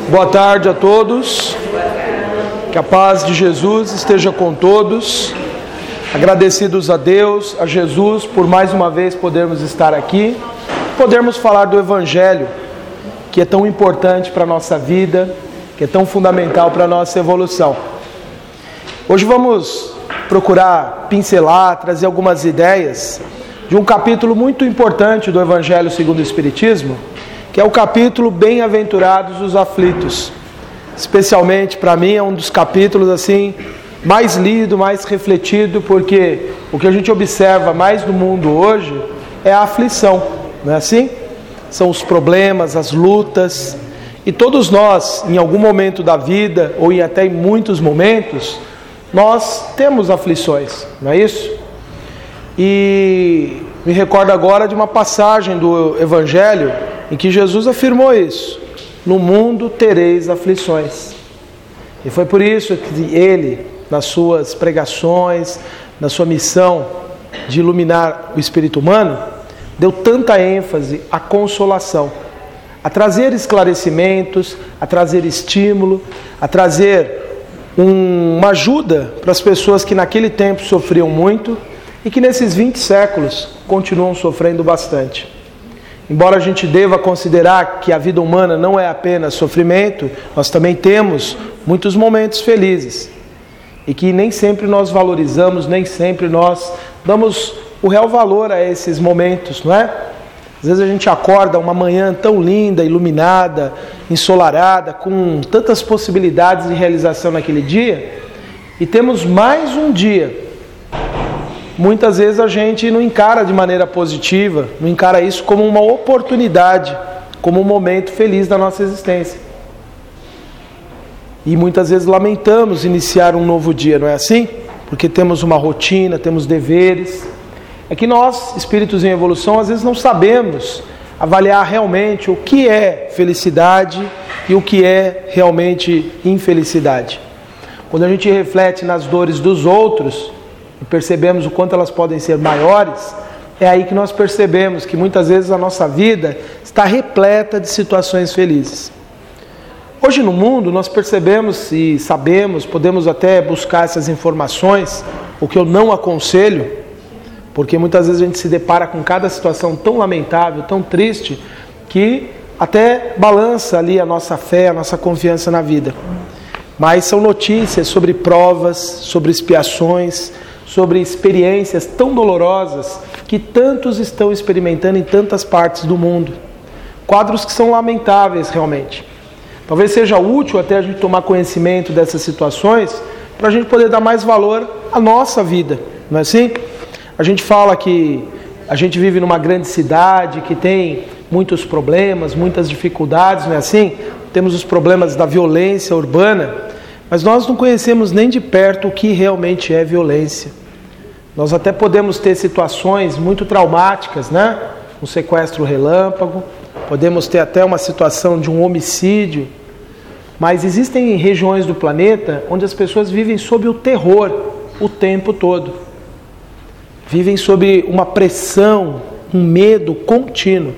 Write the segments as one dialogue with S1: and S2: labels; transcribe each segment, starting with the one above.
S1: Boa tarde a todos, que a paz de Jesus esteja com todos, agradecidos a Deus, a Jesus, por mais uma vez podermos estar aqui, podermos falar do Evangelho, que é tão importante para a nossa vida, que é tão fundamental para a nossa evolução. Hoje vamos procurar pincelar, trazer algumas ideias de um capítulo muito importante do Evangelho segundo o Espiritismo, que é o capítulo Bem-aventurados os aflitos. Especialmente para mim é um dos capítulos assim mais lido, mais refletido, porque o que a gente observa mais no mundo hoje é a aflição, não é assim? São os problemas, as lutas, e todos nós, em algum momento da vida, ou até em muitos momentos, nós temos aflições, não é isso? E me recordo agora de uma passagem do Evangelho em que Jesus afirmou isso: no mundo tereis aflições. E foi por isso que ele, nas suas pregações, na sua missão de iluminar o espírito humano, deu tanta ênfase à consolação, a trazer esclarecimentos, a trazer estímulo, a trazer uma ajuda para as pessoas que naquele tempo sofriam muito e que nesses 20 séculos continuam sofrendo bastante. Embora a gente deva considerar que a vida humana não é apenas sofrimento, nós também temos muitos momentos felizes e que nem sempre nós valorizamos, nem sempre nós damos o real valor a esses momentos, não é? Às vezes a gente acorda uma manhã tão linda, iluminada, ensolarada, com tantas possibilidades de realização naquele dia, e temos mais um dia. Muitas vezes a gente não encara de maneira positiva, não encara isso como uma oportunidade, como um momento feliz da nossa existência. E muitas vezes lamentamos iniciar um novo dia, não é assim? Porque temos uma rotina, temos deveres. É que nós, espíritos em evolução, às vezes não sabemos avaliar realmente o que é felicidade e o que é realmente infelicidade. Quando a gente reflete nas dores dos outros e percebemos o quanto elas podem ser maiores, é aí que nós percebemos que muitas vezes a nossa vida está repleta de situações felizes. Hoje no mundo nós percebemos e sabemos, podemos até buscar essas informações, o que eu não aconselho, porque muitas vezes a gente se depara com cada situação tão lamentável, tão triste, que até balança ali a nossa fé, a nossa confiança na vida. Mas são notícias sobre provas, sobre expiações, sobre experiências tão dolorosas que tantos estão experimentando em tantas partes do mundo. Quadros que são lamentáveis realmente. Talvez seja útil até a gente tomar conhecimento dessas situações para a gente poder dar mais valor à nossa vida, não é assim? A gente fala que a gente vive numa grande cidade que tem muitos problemas, muitas dificuldades, não é assim? Temos os problemas da violência urbana, mas nós não conhecemos nem de perto o que realmente é violência. Nós até podemos ter situações muito traumáticas, né? Um sequestro relâmpago, podemos ter até uma situação de um homicídio, mas existem regiões do planeta onde as pessoas vivem sob o terror o tempo todo. Vivem sob uma pressão, um medo contínuo.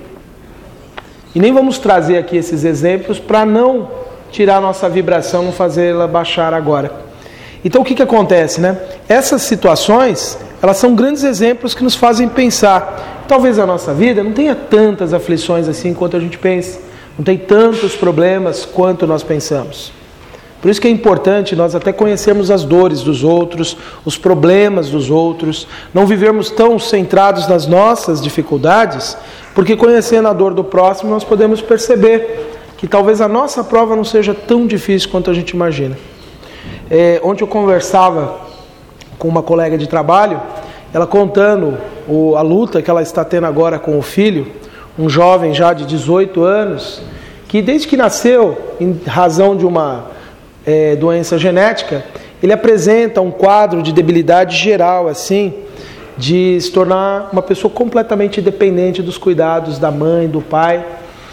S1: E nem vamos trazer aqui esses exemplos para não tirar a nossa vibração, não fazê-la baixar agora. Então o que acontece, né? Essas situações, elas são grandes exemplos que nos fazem pensar. Talvez a nossa vida não tenha tantas aflições assim quanto a gente pensa. Não tem tantos problemas quanto nós pensamos. Por isso que é importante nós até conhecermos as dores dos outros, os problemas dos outros, não vivermos tão centrados nas nossas dificuldades, porque conhecendo a dor do próximo nós podemos perceber que talvez a nossa prova não seja tão difícil quanto a gente imagina. Ontem eu conversava com uma colega de trabalho, ela contando a luta que ela está tendo agora com o filho, um jovem já de 18 anos, que desde que nasceu, em razão de uma doença genética, ele apresenta um quadro de debilidade geral, assim, de se tornar uma pessoa completamente dependente dos cuidados da mãe, do pai.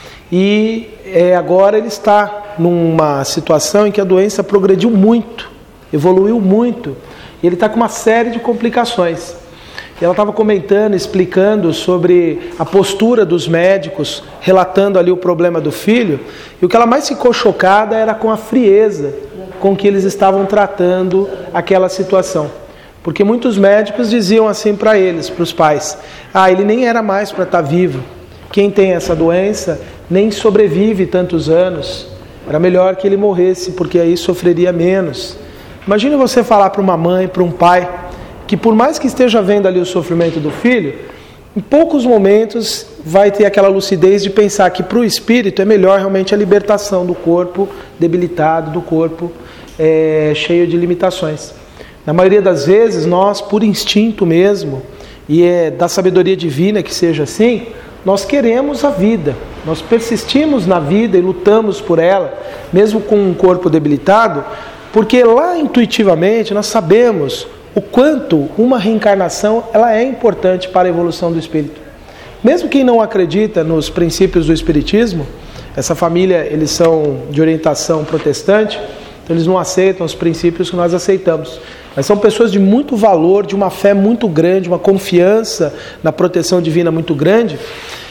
S1: E agora ele está numa situação em que a doença progrediu muito, evoluiu muito, e ele está com uma série de complicações. E ela estava comentando, explicando sobre a postura dos médicos, relatando ali o problema do filho. E o que ela mais ficou chocada era com a frieza com que eles estavam tratando aquela situação. Porque muitos médicos diziam assim para eles, para os pais: ele nem era mais para estar vivo. Quem tem essa doença nem sobrevive tantos anos. Era melhor que ele morresse, porque aí sofreria menos. Imagine você falar para uma mãe, para um pai, que por mais que esteja vendo ali o sofrimento do filho, em poucos momentos vai ter aquela lucidez de pensar que para o espírito é melhor realmente a libertação do corpo debilitado, do corpo cheio de limitações. Na maioria das vezes, nós, por instinto mesmo, e é da sabedoria divina que seja assim, nós queremos a vida, nós persistimos na vida e lutamos por ela, mesmo com um corpo debilitado, porque lá intuitivamente nós sabemos o quanto uma reencarnação ela é importante para a evolução do espírito. Mesmo quem não acredita nos princípios do espiritismo, essa família, eles são de orientação protestante, então eles não aceitam os princípios que nós aceitamos. Mas são pessoas de muito valor, de uma fé muito grande, uma confiança na proteção divina muito grande.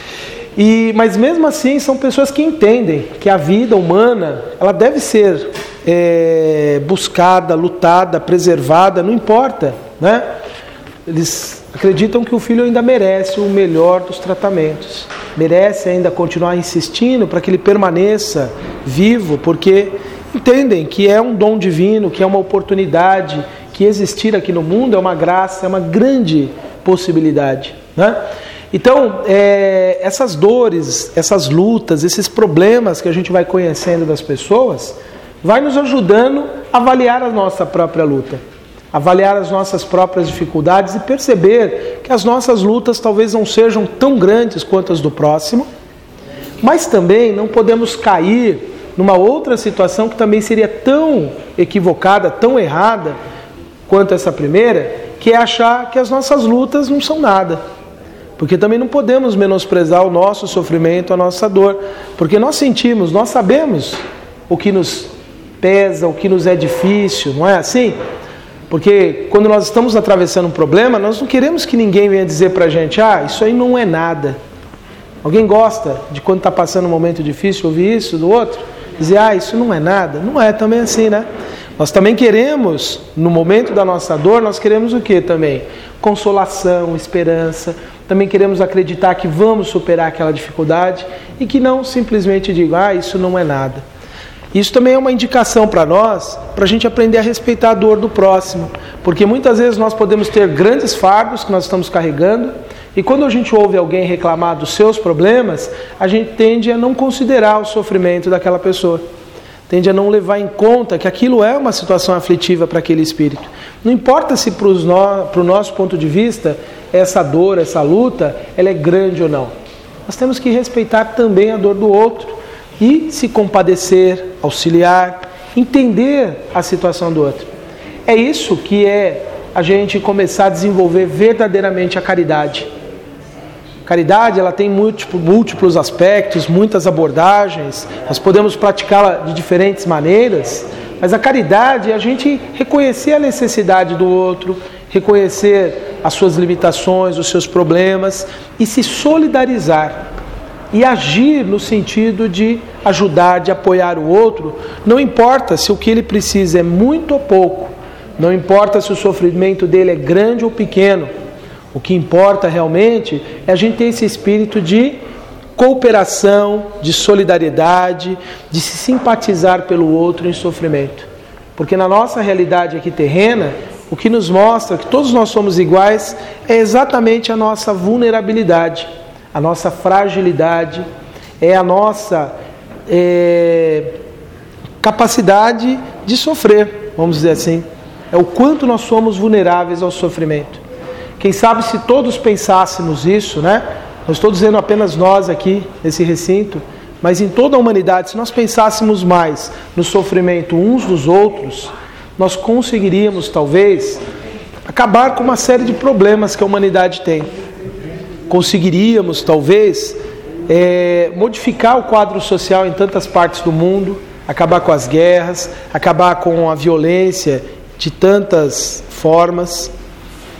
S1: Mas mesmo assim são pessoas que entendem que a vida humana ela deve ser buscada, lutada, preservada, não importa, né? Eles acreditam que o filho ainda merece o melhor dos tratamentos, merece ainda continuar insistindo para que ele permaneça vivo, porque entendem que é um dom divino, que é uma oportunidade, que existir aqui no mundo é uma graça, é uma grande possibilidade, né? Então, essas dores, essas lutas, esses problemas que a gente vai conhecendo das pessoas, vai nos ajudando a avaliar a nossa própria luta, avaliar as nossas próprias dificuldades e perceber que as nossas lutas talvez não sejam tão grandes quanto as do próximo, mas também não podemos cair numa outra situação que também seria tão equivocada, tão errada quanto essa primeira, que é achar que as nossas lutas não são nada. Porque também não podemos menosprezar o nosso sofrimento, a nossa dor. Porque nós sentimos, nós sabemos o que nos pesa, o que nos é difícil, não é assim? Porque quando nós estamos atravessando um problema, nós não queremos que ninguém venha dizer pra gente: isso aí não é nada. Alguém gosta de quando está passando um momento difícil ouvir isso do outro? Dizer: isso não é nada. Não é também assim, né? Nós também queremos, no momento da nossa dor, nós queremos o quê também? Consolação, esperança. Também queremos acreditar que vamos superar aquela dificuldade e que não simplesmente diga: isso não é nada. Isso também é uma indicação para nós, para a gente aprender a respeitar a dor do próximo. Porque muitas vezes nós podemos ter grandes fardos que nós estamos carregando e quando a gente ouve alguém reclamar dos seus problemas, a gente tende a não considerar o sofrimento daquela pessoa. Tende a não levar em conta que aquilo é uma situação aflitiva para aquele espírito. Não importa se para o nosso ponto de vista essa dor, essa luta, ela é grande ou não. Nós temos que respeitar também a dor do outro e se compadecer, auxiliar, entender a situação do outro. É isso que é a gente começar a desenvolver verdadeiramente a caridade. Caridade, ela tem múltiplos aspectos, muitas abordagens, nós podemos praticá-la de diferentes maneiras, mas a caridade é a gente reconhecer a necessidade do outro, reconhecer as suas limitações, os seus problemas e se solidarizar e agir no sentido de ajudar, de apoiar o outro, não importa se o que ele precisa é muito ou pouco, não importa se o sofrimento dele é grande ou pequeno. O que importa realmente é a gente ter esse espírito de cooperação, de solidariedade, de se simpatizar pelo outro em sofrimento. Porque na nossa realidade aqui terrena, o que nos mostra que todos nós somos iguais é exatamente a nossa vulnerabilidade, a nossa fragilidade, é a nossa capacidade de sofrer, vamos dizer assim. É o quanto nós somos vulneráveis ao sofrimento. Quem sabe se todos pensássemos isso, né? Não estou dizendo apenas nós aqui, nesse recinto, mas em toda a humanidade, se nós pensássemos mais no sofrimento uns dos outros, nós conseguiríamos, talvez, acabar com uma série de problemas que a humanidade tem. Conseguiríamos, talvez, modificar o quadro social em tantas partes do mundo, acabar com as guerras, acabar com a violência de tantas formas.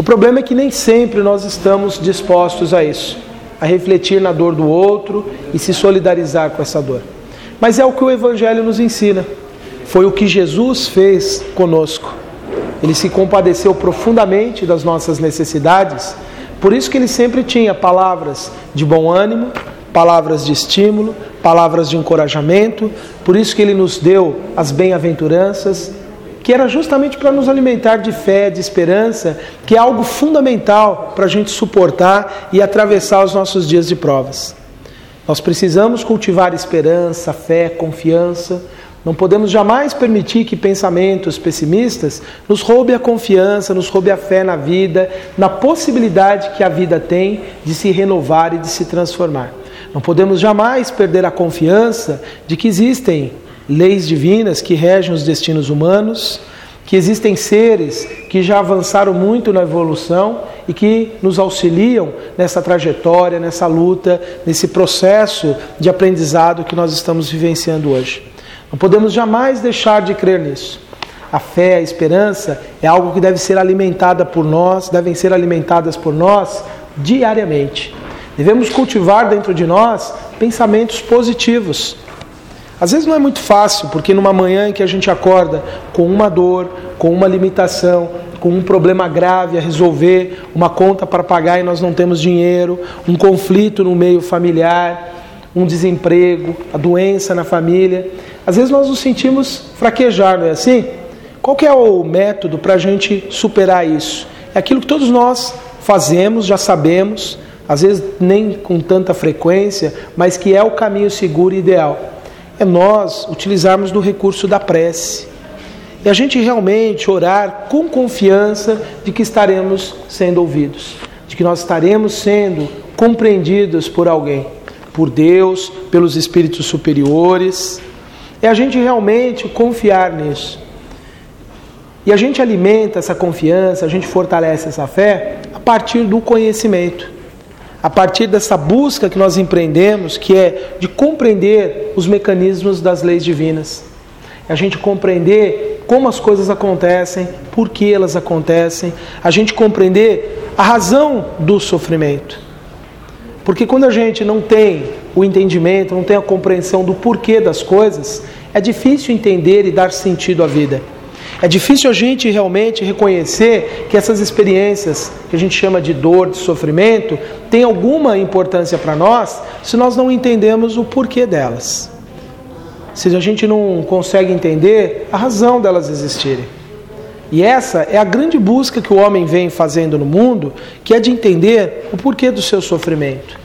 S1: problema é que nem sempre nós estamos dispostos a isso, a refletir na dor do outro e se solidarizar com essa dor. Mas é o que o Evangelho nos ensina. Foi o que Jesus fez conosco. Ele se compadeceu profundamente das nossas necessidades, por isso que ele sempre tinha palavras de bom ânimo, palavras de estímulo, palavras de encorajamento, por isso que ele nos deu as bem-aventuranças, que era justamente para nos alimentar de fé, de esperança, que é algo fundamental para a gente suportar e atravessar os nossos dias de provas. Nós precisamos cultivar esperança, fé, confiança. Não podemos jamais permitir que pensamentos pessimistas nos roubem a confiança, nos roubem a fé na vida, na possibilidade que a vida tem de se renovar e de se transformar. Não podemos jamais perder a confiança de que existem leis divinas que regem os destinos humanos, que existem seres que já avançaram muito na evolução e que nos auxiliam nessa trajetória, nessa luta, nesse processo de aprendizado que nós estamos vivenciando hoje. Não podemos jamais deixar de crer nisso. A fé, a esperança é algo que deve ser alimentada por nós, devem ser alimentadas por nós diariamente. Devemos cultivar dentro de nós pensamentos positivos. Às vezes não é muito fácil, porque numa manhã em que a gente acorda com uma dor, com uma limitação, com um problema grave a resolver, uma conta para pagar e nós não temos dinheiro, um conflito no meio familiar, um desemprego, a doença na família, às vezes nós nos sentimos fraquejar, não é assim? Qual que é o método para a gente superar isso? É aquilo que todos nós fazemos, já sabemos, às vezes nem com tanta frequência, mas que é o caminho seguro e ideal. É nós utilizarmos do recurso da prece. E a gente realmente orar com confiança de que estaremos sendo ouvidos, de que nós estaremos sendo compreendidos por alguém, por Deus, pelos espíritos superiores. É a gente realmente confiar nisso. E a gente alimenta essa confiança, a gente fortalece essa fé a partir do conhecimento. A partir dessa busca que nós empreendemos, que é de compreender os mecanismos das leis divinas. A gente compreender como as coisas acontecem, por que elas acontecem. A gente compreender a razão do sofrimento. Porque quando a gente não tem o entendimento, não tem a compreensão do porquê das coisas, é difícil entender e dar sentido à vida. É difícil a gente realmente reconhecer que essas experiências que a gente chama de dor, de sofrimento, têm alguma importância para nós se nós não entendemos o porquê delas. Se a gente não consegue entender a razão delas existirem. E essa é a grande busca que o homem vem fazendo no mundo, que é de entender o porquê do seu sofrimento.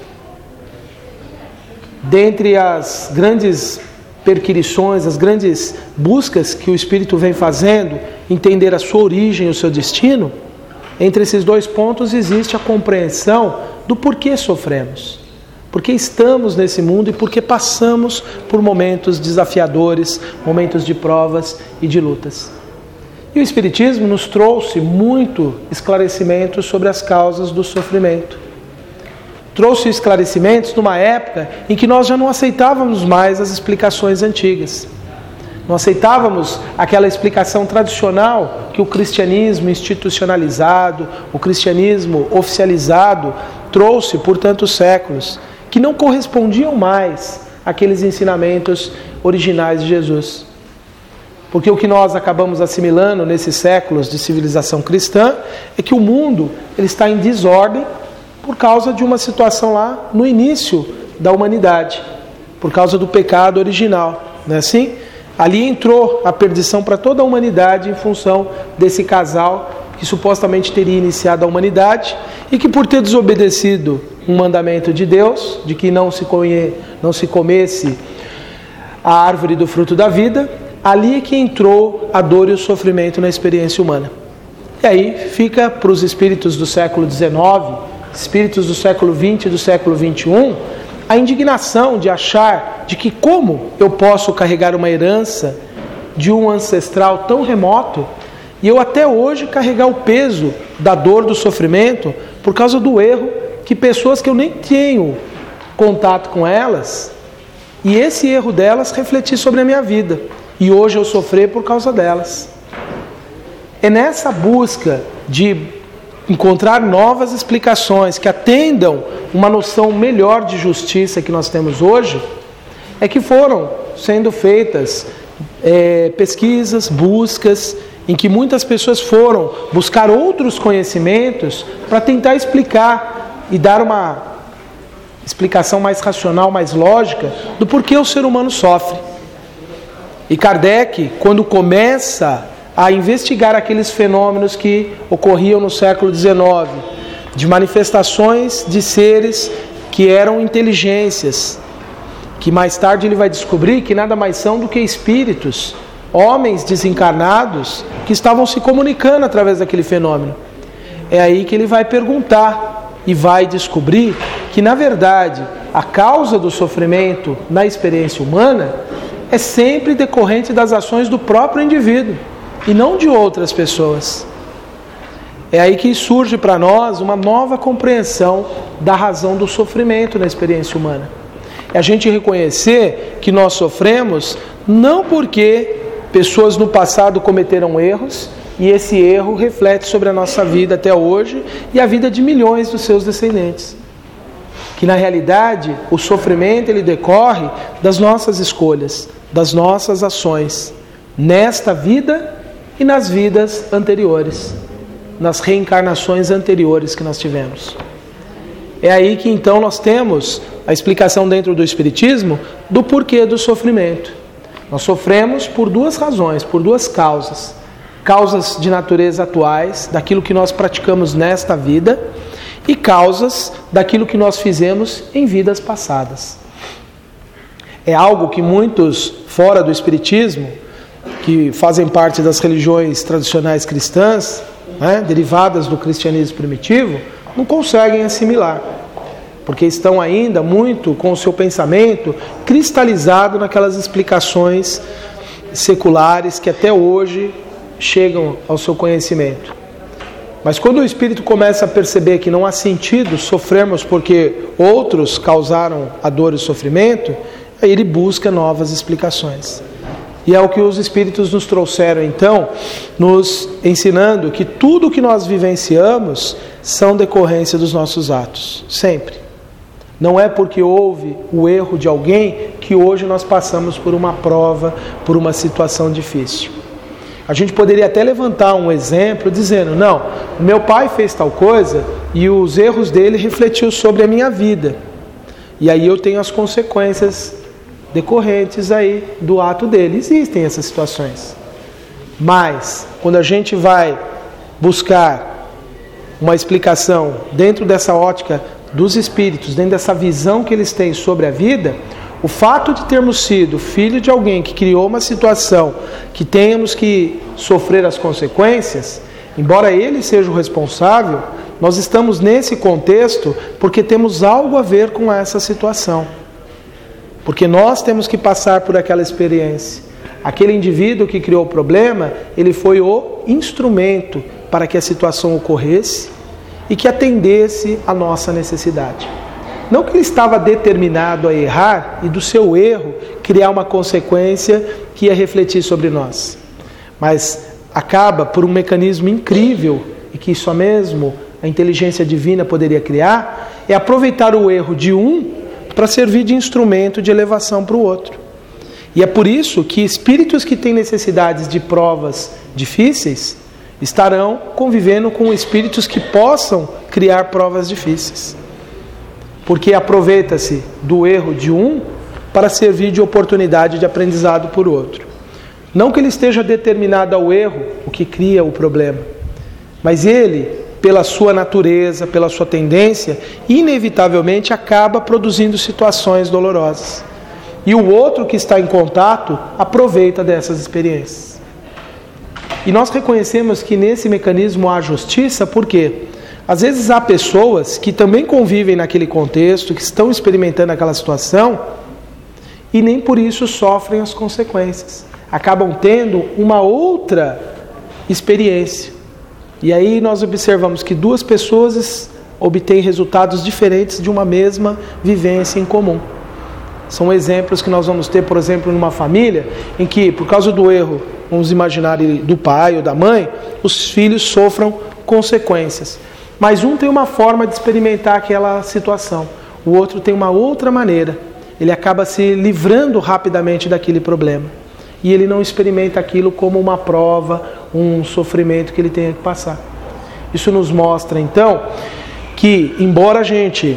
S1: Dentre as grandes perquirições, as grandes buscas que o Espírito vem fazendo, entender a sua origem, o seu destino, entre esses dois pontos existe a compreensão do porquê sofremos, porque estamos nesse mundo e porque passamos por momentos desafiadores, momentos de provas e de lutas. E o Espiritismo nos trouxe muito esclarecimento sobre as causas do sofrimento. Trouxe esclarecimentos numa época em que nós já não aceitávamos mais as explicações antigas. Não aceitávamos aquela explicação tradicional que o cristianismo institucionalizado, o cristianismo oficializado trouxe por tantos séculos, que não correspondiam mais àqueles ensinamentos originais de Jesus. Porque o que nós acabamos assimilando nesses séculos de civilização cristã é que o mundo ele está em desordem por causa de uma situação lá no início da humanidade, por causa do pecado original, não é assim? Ali entrou a perdição para toda a humanidade em função desse casal que supostamente teria iniciado a humanidade e que por ter desobedecido um mandamento de Deus, de que não se comesse a árvore do fruto da vida, ali é que entrou a dor e o sofrimento na experiência humana. E aí fica para os espíritos do século XIX, espíritos do século XX e do século XXI, a indignação de achar de que como eu posso carregar uma herança de um ancestral tão remoto e eu até hoje carregar o peso da dor, do sofrimento, por causa do erro que pessoas que eu nem tenho contato com elas, e esse erro delas refletir sobre a minha vida, e hoje eu sofrer por causa delas. É nessa busca de encontrar novas explicações que atendam uma noção melhor de justiça que nós temos hoje, é que foram sendo feitas pesquisas, buscas, em que muitas pessoas foram buscar outros conhecimentos para tentar explicar e dar uma explicação mais racional, mais lógica do porquê o ser humano sofre. E Kardec, quando começa a investigar aqueles fenômenos que ocorriam no século XIX, de manifestações de seres que eram inteligências, que mais tarde ele vai descobrir que nada mais são do que espíritos, homens desencarnados que estavam se comunicando através daquele fenômeno. É aí que ele vai perguntar e vai descobrir que, na verdade, a causa do sofrimento na experiência humana é sempre decorrente das ações do próprio indivíduo e não de outras pessoas. É aí que surge para nós uma nova compreensão da razão do sofrimento na experiência humana. É a gente reconhecer que nós sofremos não porque pessoas no passado cometeram erros e esse erro reflete sobre a nossa vida até hoje e a vida de milhões dos seus descendentes. Que na realidade o sofrimento ele decorre das nossas escolhas, das nossas ações, nesta vida e nas vidas anteriores, nas reencarnações anteriores que nós tivemos. É aí que então nós temos a explicação dentro do Espiritismo do porquê do sofrimento. Nós sofremos por duas razões, por duas causas. Causas de natureza atuais, daquilo que nós praticamos nesta vida, e causas daquilo que nós fizemos em vidas passadas. É algo que muitos fora do Espiritismo, que fazem parte das religiões tradicionais cristãs, derivadas do cristianismo primitivo, não conseguem assimilar, porque estão ainda muito com o seu pensamento cristalizado naquelas explicações seculares que até hoje chegam ao seu conhecimento. Mas quando o espírito começa a perceber que não há sentido sofrermos porque outros causaram a dor e o sofrimento, aí ele busca novas explicações. E é o que os espíritos nos trouxeram então, nos ensinando que tudo que nós vivenciamos são decorrência dos nossos atos, sempre. Não é porque houve o erro de alguém que hoje nós passamos por uma prova, por uma situação difícil. A gente poderia até levantar um exemplo dizendo, não, meu pai fez tal coisa e os erros dele refletiu sobre a minha vida. E aí eu tenho as consequências decorrentes aí do ato dele. Existem essas situações. Mas, quando a gente vai buscar uma explicação dentro dessa ótica dos espíritos, dentro dessa visão que eles têm sobre a vida, o fato de termos sido filho de alguém que criou uma situação que tenhamos que sofrer as consequências, embora ele seja o responsável, nós estamos nesse contexto porque temos algo a ver com essa situação. Porque nós temos que passar por aquela experiência. Aquele indivíduo que criou o problema, ele foi o instrumento para que a situação ocorresse e que atendesse à nossa necessidade. Não que ele estava determinado a errar e do seu erro criar uma consequência que ia refletir sobre nós. Mas acaba por um mecanismo incrível e que só mesmo a inteligência divina poderia criar, é aproveitar o erro de um para servir de instrumento de elevação para o outro. E é por isso que espíritos que têm necessidades de provas difíceis estarão convivendo com espíritos que possam criar provas difíceis. Porque aproveita-se do erro de um para servir de oportunidade de aprendizado por outro. Não que ele esteja determinado ao erro, o que cria o problema, mas ele, pela sua natureza, pela sua tendência, inevitavelmente acaba produzindo situações dolorosas. E o outro que está em contato aproveita dessas experiências. E nós reconhecemos que nesse mecanismo há justiça, por quê? Às vezes há pessoas que também convivem naquele contexto, que estão experimentando aquela situação e nem por isso sofrem as consequências. Acabam tendo uma outra experiência. E aí nós observamos que duas pessoas obtêm resultados diferentes de uma mesma vivência em comum. São exemplos que nós vamos ter, por exemplo, numa família em que, por causa do erro, vamos imaginar do pai ou da mãe, os filhos sofram consequências. Mas um tem uma forma de experimentar aquela situação, o outro tem uma outra maneira. Ele acaba se livrando rapidamente daquele problema. E ele não experimenta aquilo como uma prova, um sofrimento que ele tenha que passar. Isso nos mostra, então, que embora a gente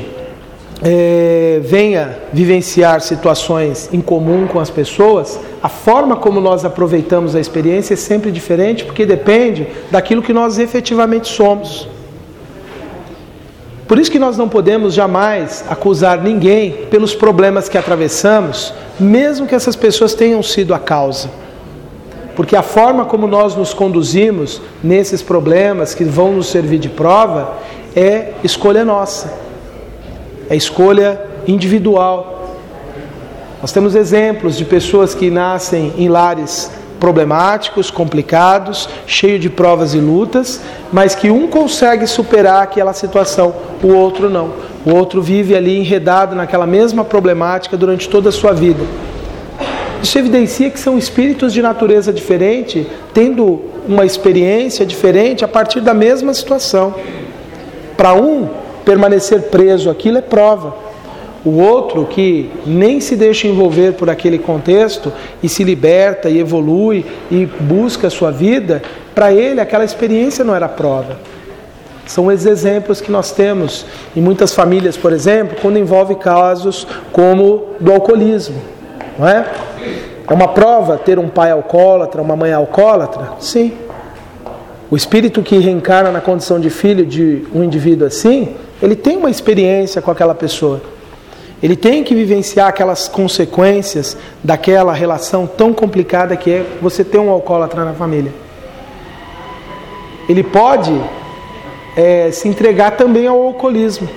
S1: venha vivenciar situações em comum com as pessoas, a forma como nós aproveitamos a experiência é sempre diferente, porque depende daquilo que nós efetivamente somos. Por isso que nós não podemos jamais acusar ninguém pelos problemas que atravessamos, mesmo que essas pessoas tenham sido a causa. Porque a forma como nós nos conduzimos nesses problemas que vão nos servir de prova é escolha nossa. É escolha individual. Nós temos exemplos de pessoas que nascem em lares problemáticos, complicados, cheio de provas e lutas, mas que um consegue superar aquela situação, o outro não. O outro vive ali enredado naquela mesma problemática durante toda a sua vida. Isso evidencia que são espíritos de natureza diferente, tendo uma experiência diferente a partir da mesma situação. Para um, permanecer preso àquilo é prova. O outro, que nem se deixa envolver por aquele contexto e se liberta e evolui e busca a sua vida, para ele aquela experiência não era prova. São os exemplos que nós temos em muitas famílias, por exemplo, quando envolve casos como do alcoolismo. Não é? É uma prova ter um pai alcoólatra, uma mãe alcoólatra? Sim. O espírito que reencarna na condição de filho de um indivíduo assim, ele tem uma experiência com aquela pessoa. Ele tem que vivenciar aquelas consequências daquela relação tão complicada que é você ter um alcoólatra na família. Ele pode se entregar também ao alcoolismo.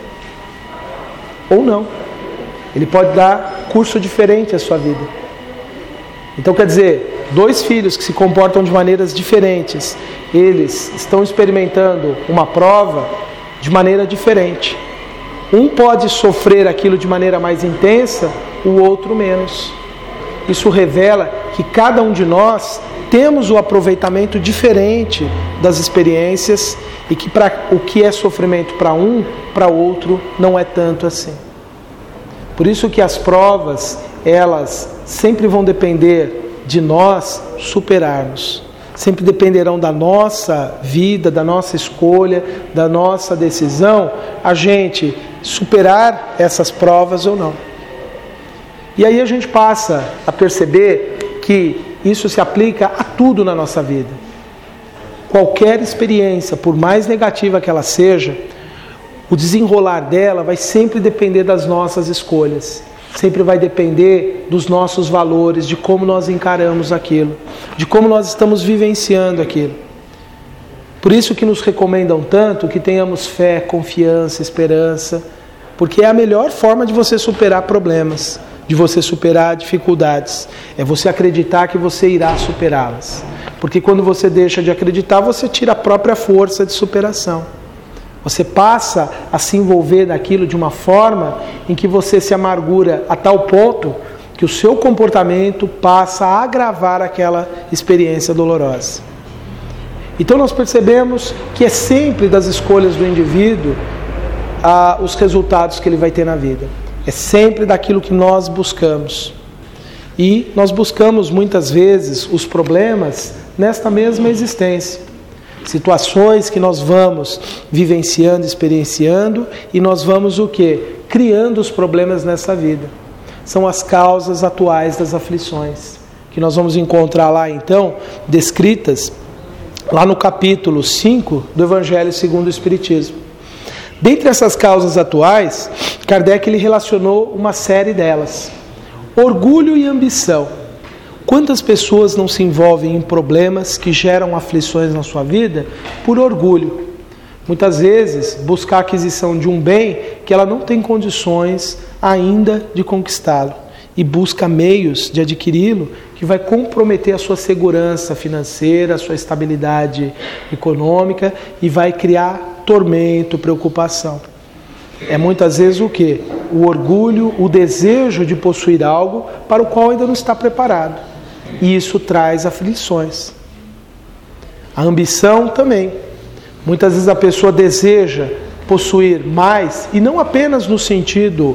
S1: Ou não. Ele pode dar curso diferente à sua vida. Então, quer dizer, dois filhos que se comportam de maneiras diferentes, eles estão experimentando uma prova de maneira diferente. Um pode sofrer aquilo de maneira mais intensa, o outro menos. Isso revela que cada um de nós temos o aproveitamento diferente das experiências e que o que é sofrimento para um, para outro não é tanto assim. Por isso que as provas, elas sempre vão depender de nós superarmos. Sempre dependerão da nossa vida, da nossa escolha, da nossa decisão, a gente superar essas provas ou não. E aí a gente passa a perceber que isso se aplica a tudo na nossa vida. Qualquer experiência, por mais negativa que ela seja, o desenrolar dela vai sempre depender das nossas escolhas. Sempre vai depender dos nossos valores, de como nós encaramos aquilo, de como nós estamos vivenciando aquilo. Por isso que nos recomendam tanto que tenhamos fé, confiança, esperança, porque é a melhor forma de você superar problemas, de você superar dificuldades. É você acreditar que você irá superá-las. Porque quando você deixa de acreditar, você tira a própria força de superação. Você passa a se envolver naquilo de uma forma em que você se amargura a tal ponto que o seu comportamento passa a agravar aquela experiência dolorosa. Então nós percebemos que é sempre das escolhas do indivíduo os resultados que ele vai ter na vida. É sempre daquilo que nós buscamos. E nós buscamos muitas vezes os problemas nesta mesma existência. Situações que nós vamos vivenciando, experienciando, e nós vamos o quê? Criando os problemas nessa vida. São as causas atuais das aflições, que nós vamos encontrar lá então, descritas, lá no capítulo 5 do Evangelho segundo o Espiritismo. Dentre essas causas atuais, Kardec ele relacionou uma série delas. Orgulho e ambição. Quantas pessoas não se envolvem em problemas que geram aflições na sua vida por orgulho? Muitas vezes, buscar a aquisição de um bem que ela não tem condições ainda de conquistá-lo e busca meios de adquiri-lo que vai comprometer a sua segurança financeira, a sua estabilidade econômica e vai criar tormento, preocupação. É muitas vezes o quê? O orgulho, o desejo de possuir algo para o qual ainda não está preparado. E isso traz aflições. A ambição também. Muitas vezes a pessoa deseja possuir mais, e não apenas no sentido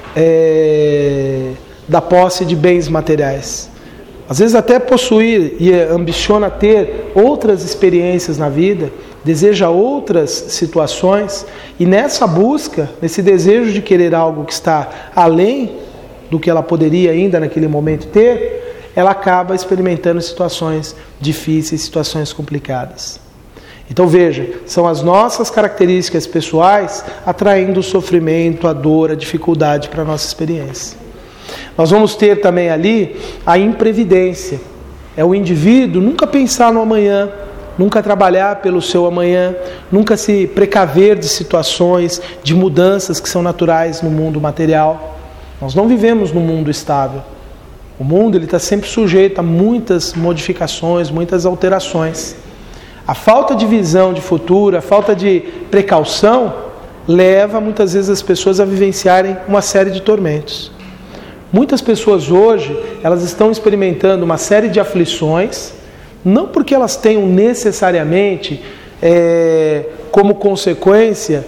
S1: da posse de bens materiais. Às vezes até possuir e ambiciona ter outras experiências na vida, deseja outras situações, e nessa busca, nesse desejo de querer algo que está além do que ela poderia ainda naquele momento ter, ela acaba experimentando situações difíceis, situações complicadas. Então veja, são as nossas características pessoais atraindo o sofrimento, a dor, a dificuldade para a nossa experiência. Nós vamos ter também ali a imprevidência. É o indivíduo nunca pensar no amanhã, nunca trabalhar pelo seu amanhã, nunca se precaver de situações, de mudanças que são naturais no mundo material. Nós não vivemos num mundo estável. O mundo está sempre sujeito a muitas modificações, muitas alterações. A falta de visão de futuro, a falta de precaução, leva muitas vezes as pessoas a vivenciarem uma série de tormentos. Muitas pessoas hoje, elas estão experimentando uma série de aflições, não porque elas tenham necessariamente como consequência,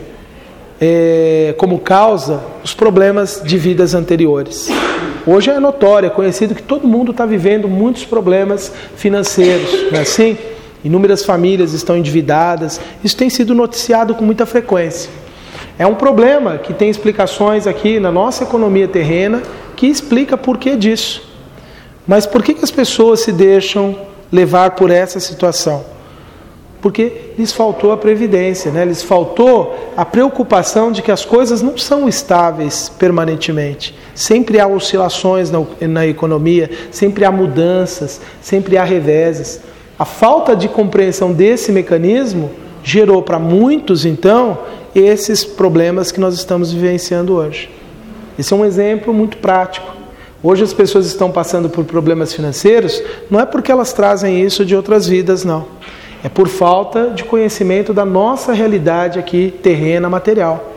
S1: como causa, os problemas de vidas anteriores. Hoje é notório, é conhecido que todo mundo está vivendo muitos problemas financeiros, não é assim? Inúmeras famílias estão endividadas, isso tem sido noticiado com muita frequência. É um problema que tem explicações aqui na nossa economia terrena, que explica por que disso. Mas por que as pessoas se deixam levar por essa situação? Porque lhes faltou a previdência, né? Lhes faltou a preocupação de que as coisas não são estáveis permanentemente. Sempre há oscilações na economia, sempre há mudanças, sempre há reveses. A falta de compreensão desse mecanismo gerou para muitos, então, esses problemas que nós estamos vivenciando hoje. Esse é um exemplo muito prático. Hoje as pessoas estão passando por problemas financeiros, não é porque elas trazem isso de outras vidas, não. É por falta de conhecimento da nossa realidade aqui terrena, material.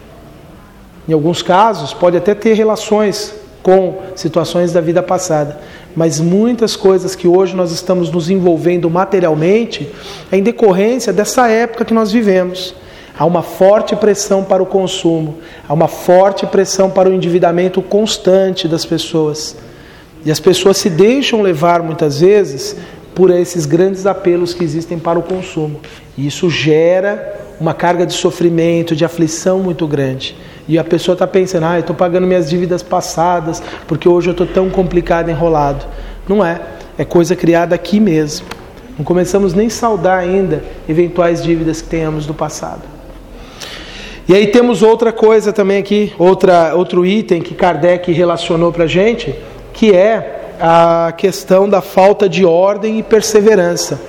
S1: Em alguns casos, pode até ter relações com situações da vida passada. Mas muitas coisas que hoje nós estamos nos envolvendo materialmente é em decorrência dessa época que nós vivemos. Há uma forte pressão para o consumo, há uma forte pressão para o endividamento constante das pessoas. E as pessoas se deixam levar muitas vezes por esses grandes apelos que existem para o consumo. E isso gera uma carga de sofrimento, de aflição muito grande. E a pessoa está pensando, eu estou pagando minhas dívidas passadas, porque hoje eu estou tão complicado, enrolado. Não é, é coisa criada aqui mesmo. Não começamos nem a saldar ainda eventuais dívidas que tenhamos do passado. E aí temos outra coisa também aqui, outro item que Kardec relacionou para a gente, que é a questão da falta de ordem e perseverança.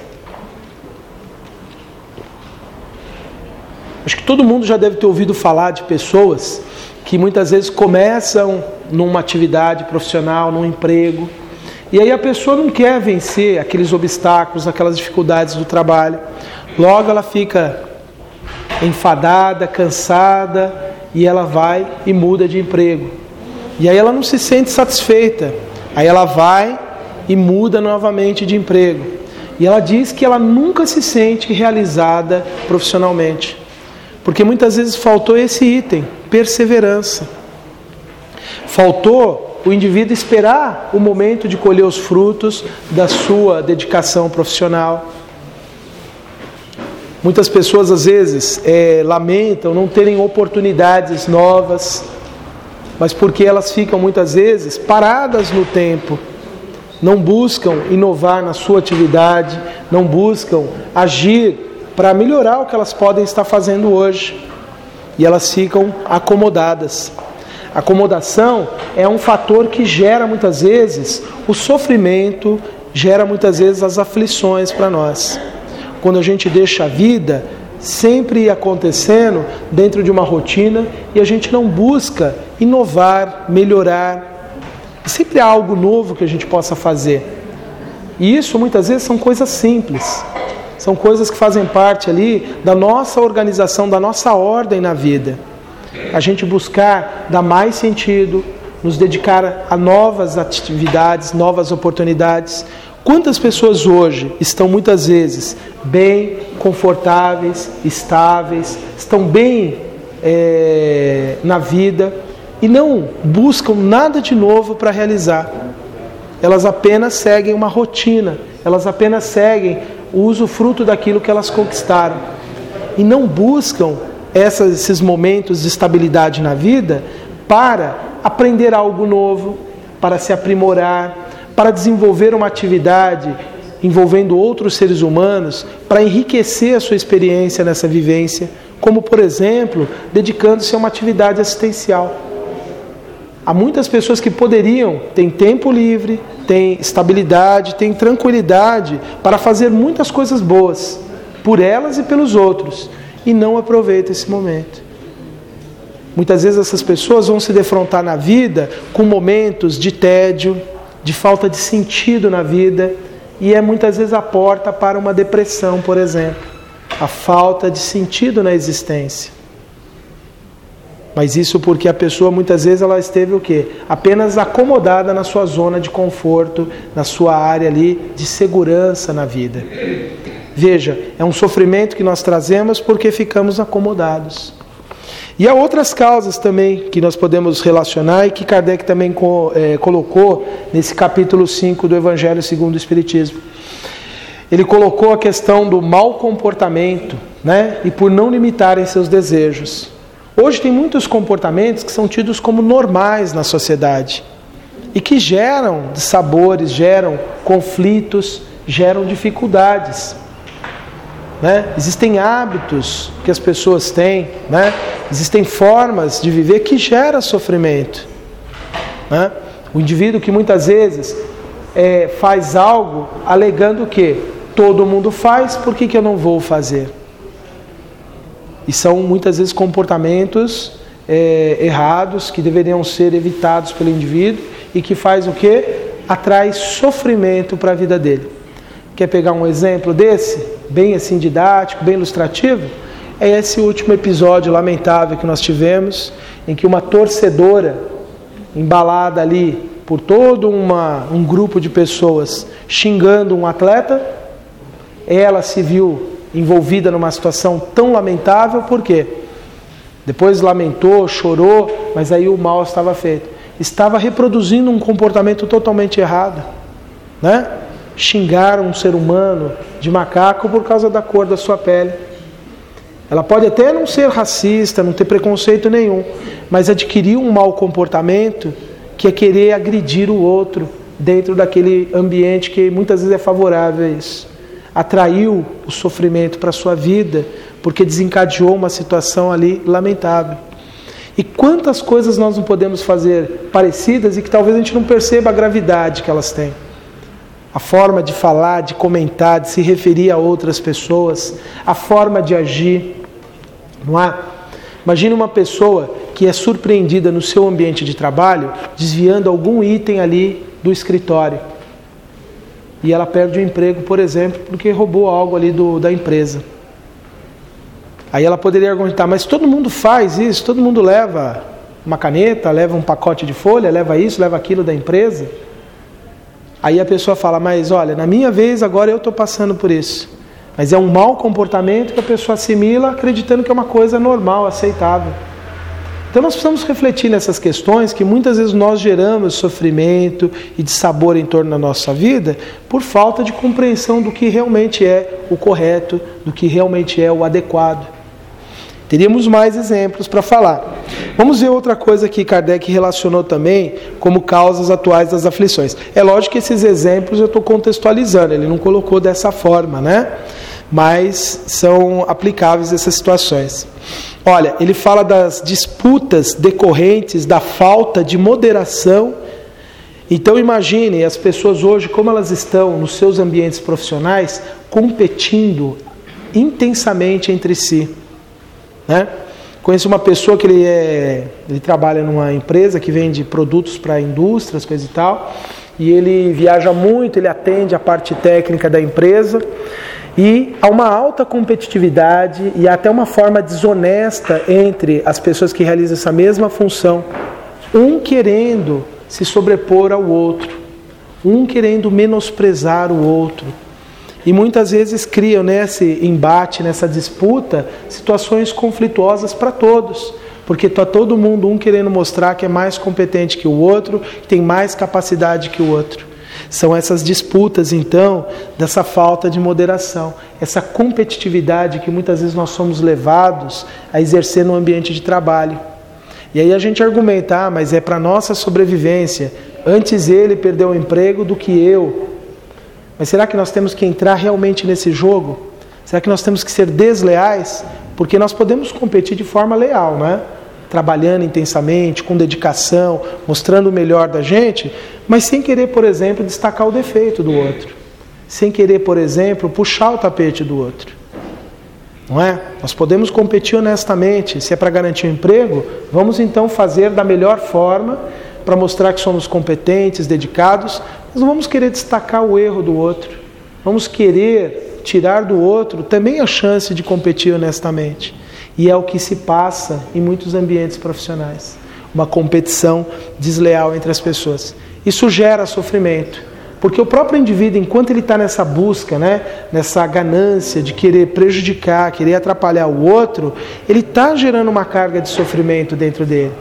S1: Acho que todo mundo já deve ter ouvido falar de pessoas que muitas vezes começam numa atividade profissional, num emprego, e aí a pessoa não quer vencer aqueles obstáculos, aquelas dificuldades do trabalho. Logo ela fica enfadada, cansada, e ela vai e muda de emprego. E aí ela não se sente satisfeita. Aí ela vai e muda novamente de emprego. E ela diz que ela nunca se sente realizada profissionalmente. Porque muitas vezes faltou esse item, perseverança. Faltou o indivíduo esperar o momento de colher os frutos da sua dedicação profissional. Muitas pessoas às vezes lamentam não terem oportunidades novas, mas porque elas ficam muitas vezes paradas no tempo, não buscam inovar na sua atividade, não buscam agir para melhorar o que elas podem estar fazendo hoje, e elas ficam acomodadas. Acomodação é um fator que gera muitas vezes o sofrimento, gera muitas vezes as aflições para nós. Quando a gente deixa a vida sempre acontecendo dentro de uma rotina e a gente não busca inovar, melhorar, sempre há algo novo que a gente possa fazer. E isso muitas vezes são coisas simples, são coisas que fazem parte ali da nossa organização, da nossa ordem na vida. A gente buscar dar mais sentido, nos dedicar a novas atividades, novas oportunidades. Quantas pessoas hoje estão muitas vezes bem confortáveis, estáveis, estão bem na vida e não buscam nada de novo para realizar. Elas apenas seguem uma rotina, elas apenas seguem o usufruto daquilo que elas conquistaram e não buscam esses momentos de estabilidade na vida para aprender algo novo, para se aprimorar, para desenvolver uma atividade envolvendo outros seres humanos, para enriquecer a sua experiência nessa vivência, como, por exemplo, dedicando-se a uma atividade assistencial. Há muitas pessoas que poderiam, têm tempo livre, têm estabilidade, têm tranquilidade para fazer muitas coisas boas, por elas e pelos outros, e não aproveitam esse momento. Muitas vezes essas pessoas vão se defrontar na vida com momentos de tédio, de falta de sentido na vida, e é muitas vezes a porta para uma depressão, por exemplo. A falta de sentido na existência. Mas isso porque a pessoa muitas vezes ela esteve o quê? Apenas acomodada na sua zona de conforto, na sua área ali de segurança na vida. Veja, é um sofrimento que nós trazemos porque ficamos acomodados. E há outras causas também que nós podemos relacionar e que Kardec também colocou nesse capítulo 5 do Evangelho segundo o Espiritismo. Ele colocou a questão do mau comportamento, né? E por não limitarem seus desejos. Hoje tem muitos comportamentos que são tidos como normais na sociedade e que geram dissabores, geram conflitos, geram dificuldades. Né? Existem hábitos que as pessoas têm, né? Existem formas de viver que geram sofrimento. Né? O indivíduo que muitas vezes faz algo alegando que todo mundo faz, por que eu não vou fazer? E são muitas vezes comportamentos errados que deveriam ser evitados pelo indivíduo e que faz o quê? Atrai sofrimento para a vida dele. Quer pegar um exemplo desse? Bem assim didático, bem ilustrativo? É esse último episódio lamentável que nós tivemos, em que uma torcedora, embalada ali por todo um grupo de pessoas xingando um atleta, ela se viu envolvida numa situação tão lamentável, por quê? Depois lamentou, chorou, mas aí o mal estava feito. Estava reproduzindo um comportamento totalmente errado, né? Xingaram um ser humano de macaco por causa da cor da sua pele. Ela pode até não ser racista, não ter preconceito nenhum, mas adquiriu um mau comportamento que é querer agredir o outro dentro daquele ambiente que muitas vezes é favorável a isso. Atraiu o sofrimento para a sua vida porque desencadeou uma situação ali lamentável. E quantas coisas nós não podemos fazer parecidas e que talvez a gente não perceba a gravidade que elas têm. A forma de falar, de comentar, de se referir a outras pessoas, a forma de agir, não é? Imagine uma pessoa que é surpreendida no seu ambiente de trabalho, desviando algum item ali do escritório. E ela perde o emprego, por exemplo, porque roubou algo ali da empresa. Aí ela poderia argumentar, mas todo mundo faz isso, todo mundo leva uma caneta, leva um pacote de folha, leva isso, leva aquilo da empresa. Aí a pessoa fala, mas olha, na minha vez agora eu estou passando por isso. Mas é um mau comportamento que a pessoa assimila acreditando que é uma coisa normal, aceitável. Então nós precisamos refletir nessas questões que muitas vezes nós geramos sofrimento e dissabor em torno da nossa vida por falta de compreensão do que realmente é o correto, do que realmente é o adequado. Teríamos mais exemplos para falar. Vamos ver outra coisa que Kardec relacionou também como causas atuais das aflições. É lógico que esses exemplos eu estou contextualizando, ele não colocou dessa forma, né? Mas são aplicáveis essas situações. Olha, ele fala das disputas decorrentes da falta de moderação. Então imaginem as pessoas hoje, como elas estão nos seus ambientes profissionais, competindo intensamente entre si. Né? Conheço uma pessoa que ele trabalha numa empresa que vende produtos para indústrias, coisa e tal, e ele viaja muito, ele atende a parte técnica da empresa, e há uma alta competitividade e até uma forma desonesta entre as pessoas que realizam essa mesma função, um querendo se sobrepor ao outro, um querendo menosprezar o outro. E muitas vezes criam nesse embate, nessa disputa, situações conflituosas para todos. Porque está todo mundo, um querendo mostrar que é mais competente que o outro, que tem mais capacidade que o outro. São essas disputas, então, dessa falta de moderação, essa competitividade que muitas vezes nós somos levados a exercer no ambiente de trabalho. E aí a gente argumenta, mas é para nossa sobrevivência, antes ele perdeu o emprego do que eu. Mas será que nós temos que entrar realmente nesse jogo? Será que nós temos que ser desleais? Porque nós podemos competir de forma leal, não é? Trabalhando intensamente, com dedicação, mostrando o melhor da gente, mas sem querer, por exemplo, destacar o defeito do outro. Sem querer, por exemplo, puxar o tapete do outro. Não é? Nós podemos competir honestamente. Se é para garantir um emprego, vamos então fazer da melhor forma para mostrar que somos competentes, dedicados, mas não vamos querer destacar o erro do outro. Vamos querer tirar do outro também a chance de competir honestamente. E é o que se passa em muitos ambientes profissionais. Uma competição desleal entre as pessoas. Isso gera sofrimento. Porque o próprio indivíduo, enquanto ele está nessa busca, né, nessa ganância de querer prejudicar, querer atrapalhar o outro, ele está gerando uma carga de sofrimento dentro dele.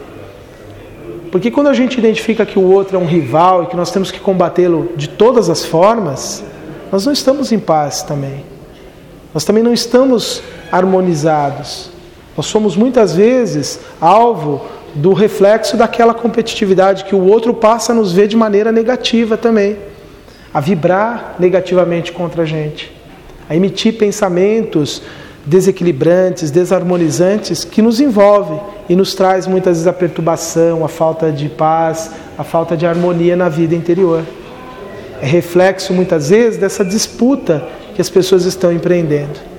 S1: Porque quando a gente identifica que o outro é um rival e que nós temos que combatê-lo de todas as formas, nós não estamos em paz também. Nós também não estamos harmonizados. Nós somos muitas vezes alvo do reflexo daquela competitividade que o outro passa a nos ver de maneira negativa também. A vibrar negativamente contra a gente. A emitir pensamentos desequilibrantes, desarmonizantes, que nos envolvem e nos traz muitas vezes a perturbação, a falta de paz, a falta de harmonia na vida interior. É reflexo muitas vezes dessa disputa que as pessoas estão empreendendo.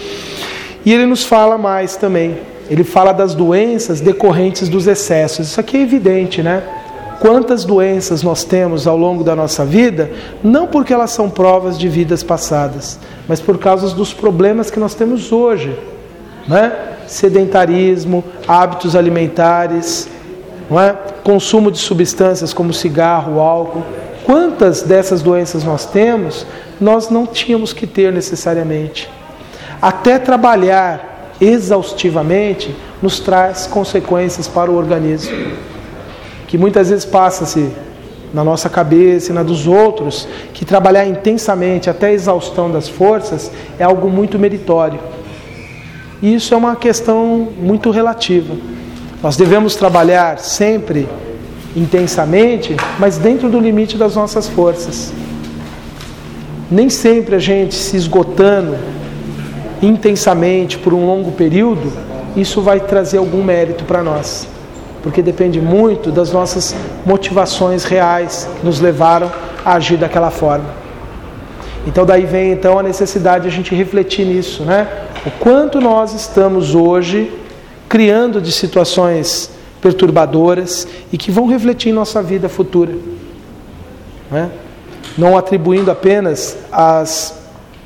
S1: E ele nos fala mais também. Ele fala das doenças decorrentes dos excessos. Isso aqui é evidente, né? Quantas doenças nós temos ao longo da nossa vida, não porque elas são provas de vidas passadas, mas por causa dos problemas que nós temos hoje, né? Sedentarismo, hábitos alimentares, não é? Consumo de substâncias como cigarro, álcool. Quantas dessas doenças nós temos, nós não tínhamos que ter necessariamente. Até trabalhar exaustivamente nos traz consequências para o organismo. Que muitas vezes passa-se na nossa cabeça e na dos outros, que trabalhar intensamente até a exaustão das forças é algo muito meritório. E isso é uma questão muito relativa. Nós devemos trabalhar sempre intensamente, mas dentro do limite das nossas forças. Nem sempre a gente se esgotando intensamente por um longo período, isso vai trazer algum mérito para nós. Porque depende muito das nossas motivações reais que nos levaram a agir daquela forma. Então daí vem então a necessidade de a gente refletir nisso, né? O quanto nós estamos hoje criando de situações perturbadoras e que vão refletir em nossa vida futura, né? Não atribuindo apenas às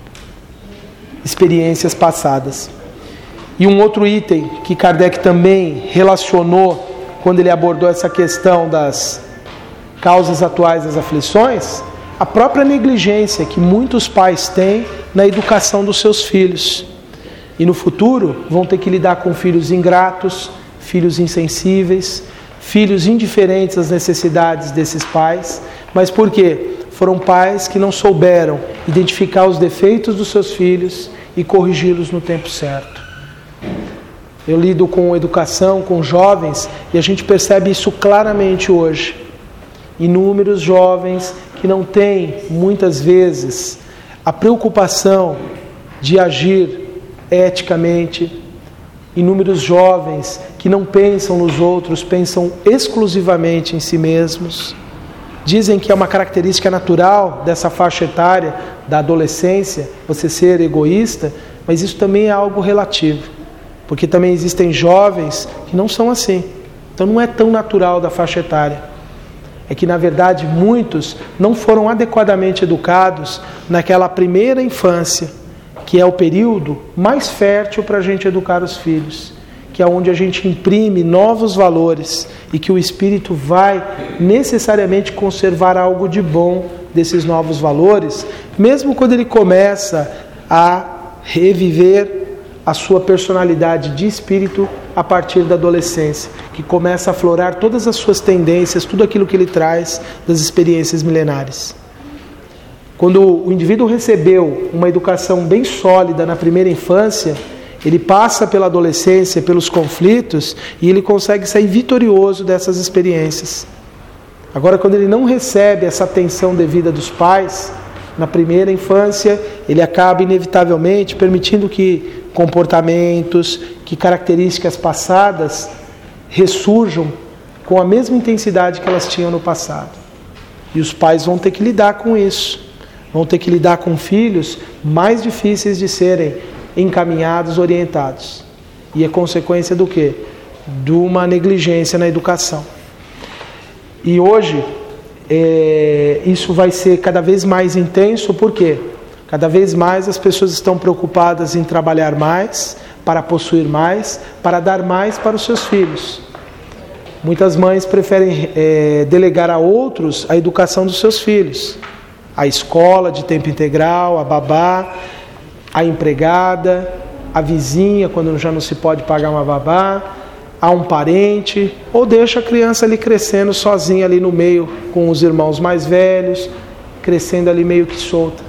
S1: experiências passadas. E um outro item que Kardec também relacionou quando ele abordou essa questão das causas atuais das aflições, a própria negligência que muitos pais têm na educação dos seus filhos. E no futuro vão ter que lidar com filhos ingratos, filhos insensíveis, filhos indiferentes às necessidades desses pais. Mas por quê? Foram pais que não souberam identificar os defeitos dos seus filhos e corrigi-los no tempo certo. Eu lido com educação, com jovens, e a gente percebe isso claramente hoje. Inúmeros jovens que não têm, muitas vezes, a preocupação de agir eticamente. Inúmeros jovens que não pensam nos outros, pensam exclusivamente em si mesmos. Dizem que é uma característica natural dessa faixa etária, da adolescência, você ser egoísta, mas isso também é algo relativo. Porque também existem jovens que não são assim. Então não é tão natural da faixa etária. É que, na verdade, muitos não foram adequadamente educados naquela primeira infância, que é o período mais fértil para a gente educar os filhos, que é onde a gente imprime novos valores e que o espírito vai necessariamente conservar algo de bom desses novos valores, mesmo quando ele começa a reviver a sua personalidade de espírito a partir da adolescência, que começa a aflorar todas as suas tendências, tudo aquilo que ele traz das experiências milenares. Quando o indivíduo recebeu uma educação bem sólida na primeira infância, ele passa pela adolescência, pelos conflitos, e ele consegue sair vitorioso dessas experiências. Agora, quando ele não recebe essa atenção devida dos pais, na primeira infância, ele acaba inevitavelmente permitindo que comportamentos, que características passadas ressurjam com a mesma intensidade que elas tinham no passado. E os pais vão ter que lidar com isso. Vão ter que lidar com filhos mais difíceis de serem encaminhados, orientados. E é consequência do quê? De uma negligência na educação. E hoje, isso vai ser cada vez mais intenso, por quê? Cada vez mais as pessoas estão preocupadas em trabalhar mais, para possuir mais, para dar mais para os seus filhos. Muitas mães preferem delegar a outros a educação dos seus filhos. A escola de tempo integral, a babá, a empregada, a vizinha, quando já não se pode pagar uma babá, a um parente, ou deixa a criança ali crescendo sozinha ali no meio com os irmãos mais velhos, crescendo ali meio que solta.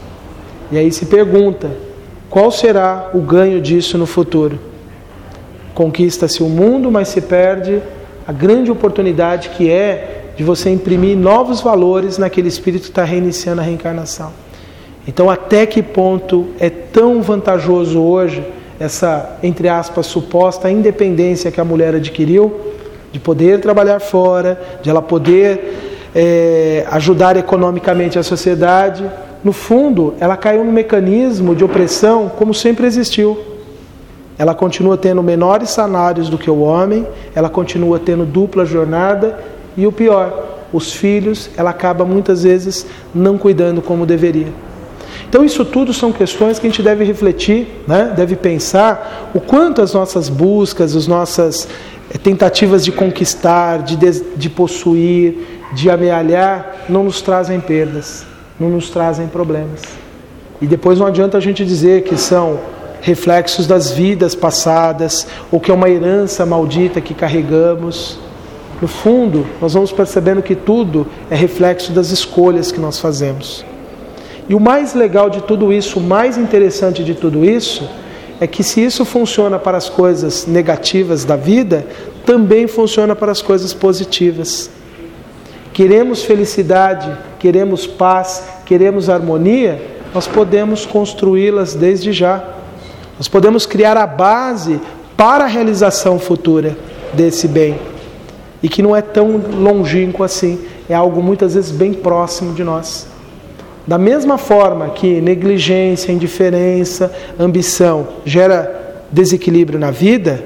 S1: E aí se pergunta, qual será o ganho disso no futuro? Conquista-se o mundo, mas se perde a grande oportunidade que é de você imprimir novos valores naquele espírito que está reiniciando a reencarnação. Então, até que ponto é tão vantajoso hoje essa, entre aspas, suposta independência que a mulher adquiriu, de poder trabalhar fora, de ela poder ajudar economicamente a sociedade. No fundo, ela caiu num mecanismo de opressão como sempre existiu. Ela continua tendo menores salários do que o homem, ela continua tendo dupla jornada e o pior, os filhos, ela acaba muitas vezes não cuidando como deveria. Então isso tudo são questões que a gente deve refletir, né? Deve pensar o quanto as nossas buscas, as nossas tentativas de conquistar, de possuir, de amealhar, não nos trazem perdas, não nos trazem problemas. E depois não adianta a gente dizer que são reflexos das vidas passadas, ou que é uma herança maldita que carregamos. No fundo, nós vamos percebendo que tudo é reflexo das escolhas que nós fazemos. E o mais legal de tudo isso, o mais interessante de tudo isso, é que se isso funciona para as coisas negativas da vida, também funciona para as coisas positivas. Queremos felicidade, queremos paz, queremos harmonia, nós podemos construí-las desde já. Nós podemos criar a base para a realização futura desse bem. E que não é tão longínquo assim, é algo muitas vezes bem próximo de nós. Da mesma forma que negligência, indiferença, ambição gera desequilíbrio na vida,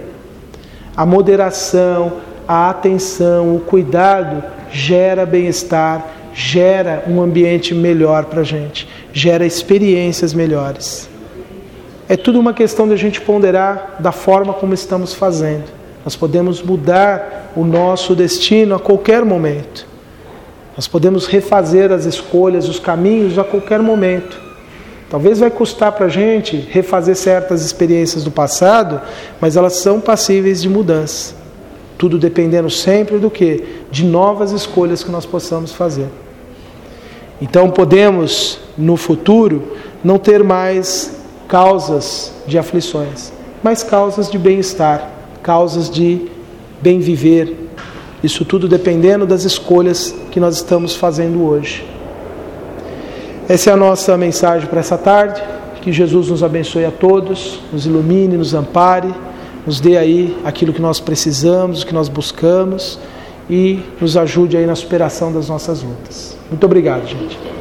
S1: a moderação, a atenção, o cuidado gera bem-estar, gera um ambiente melhor para a gente, gera experiências melhores. É tudo uma questão de a gente ponderar da forma como estamos fazendo. Nós podemos mudar o nosso destino a qualquer momento. Nós podemos refazer as escolhas, os caminhos a qualquer momento. Talvez vai custar para a gente refazer certas experiências do passado, mas elas são passíveis de mudança. Tudo dependendo sempre do quê? De novas escolhas que nós possamos fazer. Então podemos, no futuro, não ter mais causas de aflições, mas causas de bem-estar, causas de bem viver. Isso tudo dependendo das escolhas que nós estamos fazendo hoje. Essa é a nossa mensagem para essa tarde. Que Jesus nos abençoe a todos, nos ilumine, nos ampare, nos dê aí aquilo que nós precisamos, o que nós buscamos e nos ajude aí na superação das nossas lutas. Muito obrigado, gente.